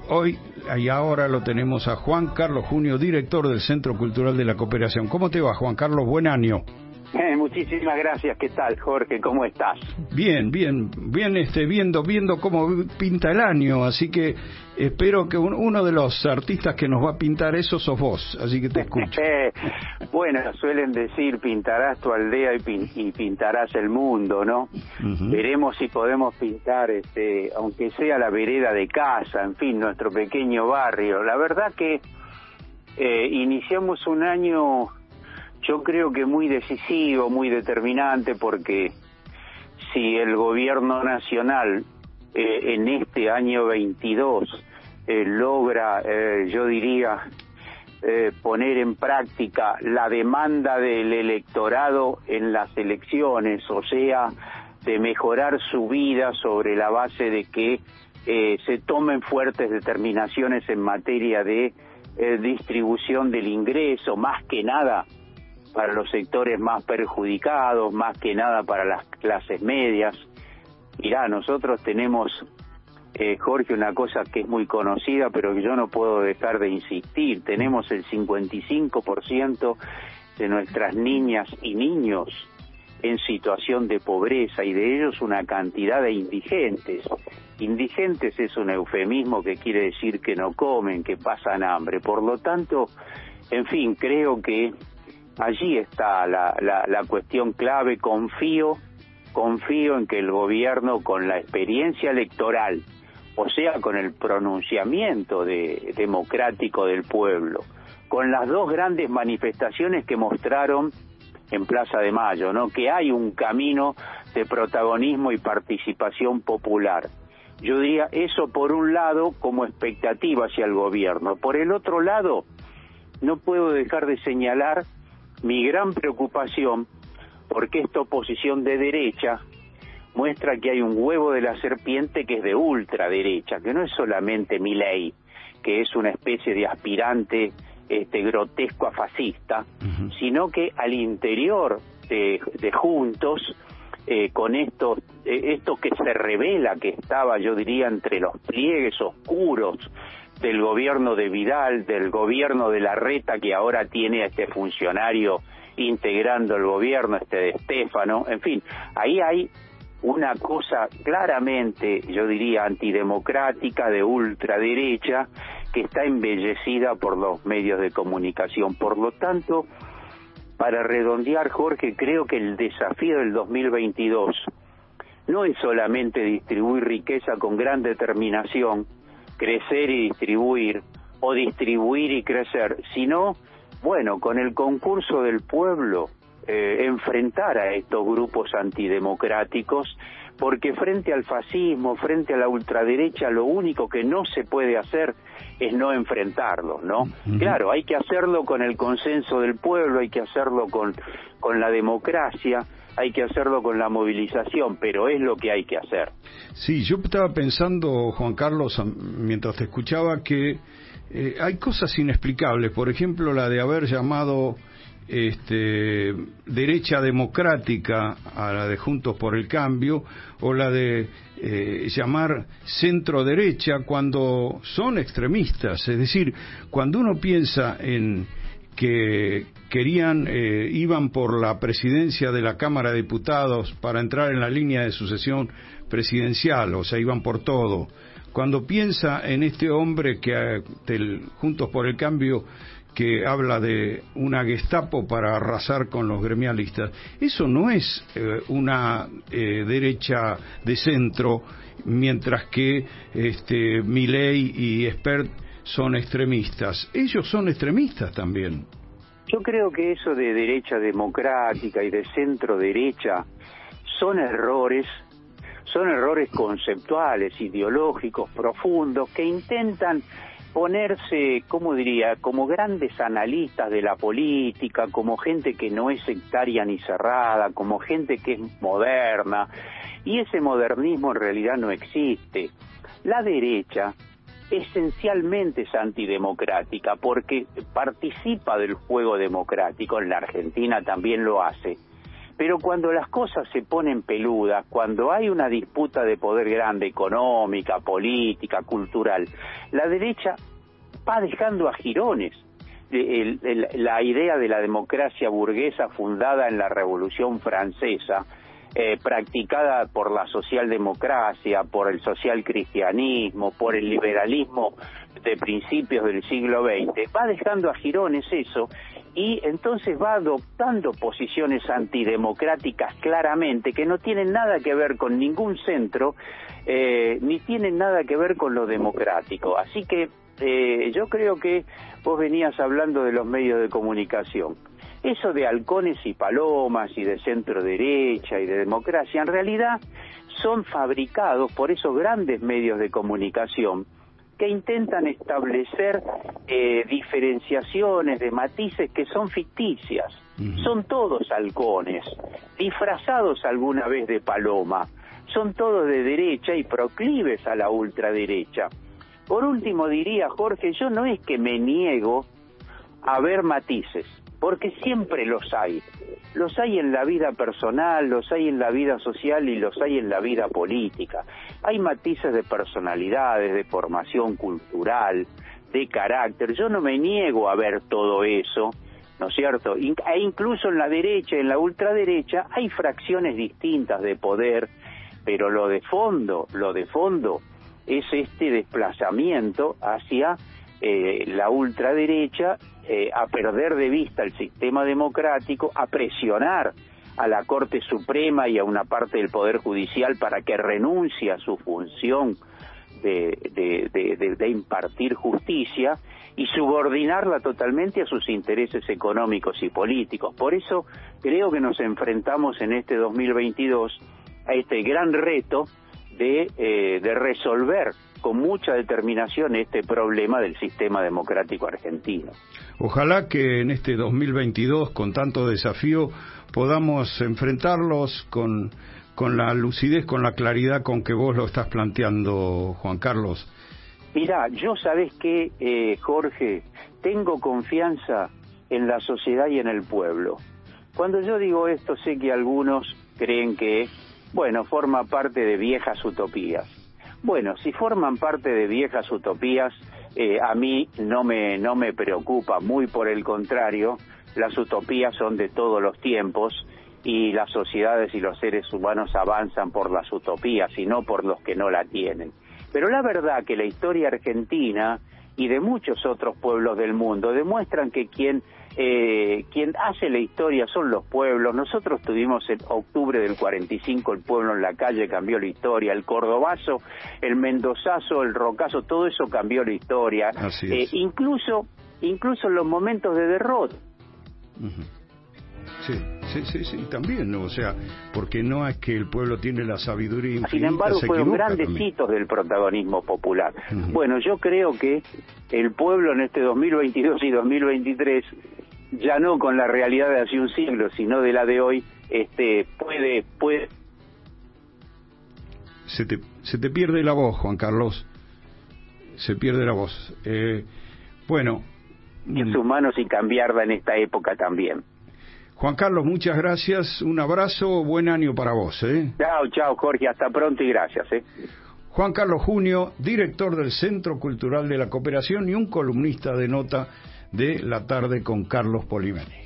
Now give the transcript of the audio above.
hoy y ahora lo tenemos a Juan Carlos Junio, director del Centro Cultural de la Cooperación. ¿Cómo te va, Juan Carlos? Buen año. Muchísimas gracias. ¿Qué tal, Jorge? ¿Cómo estás? Bien, viendo cómo pinta el año, así que espero que uno de los artistas que nos va a pintar eso sos vos, así que te escucho. Bueno, suelen decir, pintarás tu aldea y pintarás el mundo, ¿no? Uh-huh. Veremos si podemos pintar, aunque sea la vereda de casa, en fin, nuestro pequeño barrio. La verdad que iniciamos un año, yo creo que muy decisivo, muy determinante, porque si el gobierno nacional en este año 22 logra, yo diría, poner en práctica la demanda del electorado en las elecciones, o sea, de mejorar su vida sobre la base de que se tomen fuertes determinaciones en materia de distribución del ingreso, más que nada para los sectores más perjudicados, más que nada para las clases medias. Mirá, nosotros tenemos, Jorge, una cosa que es muy conocida, pero que yo no puedo dejar de insistir. Tenemos el 55% de nuestras niñas y niños en situación de pobreza, y de ellos una cantidad de indigentes. Indigentes es un eufemismo que quiere decir que no comen, que pasan hambre. Por lo tanto, en fin, creo que allí está la cuestión clave. Confío en que el gobierno, con la experiencia electoral, o sea, con el pronunciamiento democrático del pueblo, con las dos grandes manifestaciones que mostraron en Plaza de Mayo, ¿no?, que hay un camino de protagonismo y participación popular. Yo diría eso por un lado como expectativa hacia el gobierno. Por el otro lado, no puedo dejar de señalar mi gran preocupación porque esta oposición de derecha muestra que hay un huevo de la serpiente que es de ultraderecha, que no es solamente Milei, que es una especie de aspirante grotesco a fascista, uh-huh, sino que al interior de Juntos, con esto que se revela que estaba, yo diría, entre los pliegues oscuros del gobierno de Vidal, del gobierno de Larreta, que ahora tiene a este funcionario integrando el gobierno, de Stefano, en fin, ahí hay una cosa claramente, yo diría, antidemocrática, de ultraderecha, que está embellecida por los medios de comunicación. Por lo tanto, para redondear, Jorge, creo que el desafío del 2022 no es solamente distribuir riqueza con gran determinación, crecer y distribuir, o distribuir y crecer, sino, bueno, con el concurso del pueblo, enfrentar a estos grupos antidemocráticos, porque frente al fascismo, frente a la ultraderecha, lo único que no se puede hacer es no enfrentarlos, ¿no? Uh-huh. Claro, hay que hacerlo con el consenso del pueblo, hay que hacerlo con la democracia, hay que hacerlo con la movilización, pero es lo que hay que hacer. Sí, yo estaba pensando, Juan Carlos, mientras te escuchaba, que hay cosas inexplicables. Por ejemplo, la de haber llamado derecha democrática a la de Juntos por el Cambio, o la de llamar centro derecha cuando son extremistas. Es decir, cuando uno piensa en que iban por la presidencia de la Cámara de Diputados para entrar en la línea de sucesión presidencial, o sea, iban por todo. Cuando piensa en este hombre del Juntos por el Cambio, que habla de una Gestapo para arrasar con los gremialistas, eso no es una derecha de centro, mientras que Milei y Espert son extremistas. Ellos son extremistas también. Yo creo que eso de derecha democrática y de centro derecha son errores conceptuales, ideológicos, profundos, que intentan ponerse, ¿cómo diría?, como grandes analistas de la política, como gente que no es sectaria ni cerrada, como gente que es moderna, y ese modernismo en realidad no existe. La derecha esencialmente es antidemocrática porque participa del juego democrático, en la Argentina también lo hace, Pero cuando las cosas se ponen peludas, cuando hay una disputa de poder grande, económica, política, cultural, la derecha va dejando a jirones la idea de la democracia burguesa fundada en la Revolución Francesa, practicada por la socialdemocracia, por el socialcristianismo, por el liberalismo de principios del siglo XX, va dejando a jirones eso, y entonces va adoptando posiciones antidemocráticas claramente, que no tienen nada que ver con ningún centro, ni tienen nada que ver con lo democrático. Así que yo creo que vos venías hablando de los medios de comunicación. Eso de halcones y palomas y de centro derecha y de democracia, en realidad son fabricados por esos grandes medios de comunicación que intentan establecer diferenciaciones de matices que son ficticias. Son todos halcones, disfrazados alguna vez de paloma. Son todos de derecha y proclives a la ultraderecha. Por último diría, Jorge, yo no es que me niego a ver matices, porque siempre los hay. Los hay en la vida personal, los hay en la vida social y los hay en la vida política. Hay matices de personalidades, de formación cultural, de carácter. Yo no me niego a ver todo eso, ¿no es cierto? E incluso en la derecha, en la ultraderecha, hay fracciones distintas de poder, pero lo de fondo es este desplazamiento hacia la ultraderecha, a perder de vista el sistema democrático, a presionar a la Corte Suprema y a una parte del Poder Judicial para que renuncie a su función de impartir justicia y subordinarla totalmente a sus intereses económicos y políticos. Por eso creo que nos enfrentamos en este 2022 a este gran reto de resolver con mucha determinación este problema del sistema democrático argentino. Ojalá que en este 2022, con tanto desafío, podamos enfrentarlos con la lucidez, con la claridad con que vos lo estás planteando, Juan Carlos. Mirá, yo sabés que, Jorge, tengo confianza en la sociedad y en el pueblo. Cuando yo digo esto, sé que algunos creen que, bueno, forma parte de viejas utopías. Bueno, si forman parte de viejas utopías, a mí no me preocupa, muy por el contrario, las utopías son de todos los tiempos y las sociedades y los seres humanos avanzan por las utopías y no por los que no la tienen. Pero la verdad que la historia argentina y de muchos otros pueblos del mundo demuestran que quien hace la historia son los pueblos. Nosotros tuvimos en octubre del 45 el pueblo en la calle, cambió la historia, el cordobazo, el mendozazo, el rocazo, todo eso cambió la historia. Así es. Incluso en los momentos de derrota. Sí, también, ¿no? O sea, porque no es que el pueblo tiene la sabiduría infinita. Sin embargo, fueron grandes hitos del protagonismo popular. Bueno, yo creo que el pueblo en este 2022 y 2023, ya no con la realidad de hace un siglo, sino de la de hoy, puede... Se te pierde la voz, Juan Carlos. Se pierde la voz. Bueno... En sus manos y cambiarla en esta época también. Juan Carlos, muchas gracias, un abrazo, buen año para vos. Chao, Jorge, hasta pronto y gracias. Juan Carlos Junio, director del Centro Cultural de la Cooperación y un columnista de nota de La Tarde con Carlos Polimeni.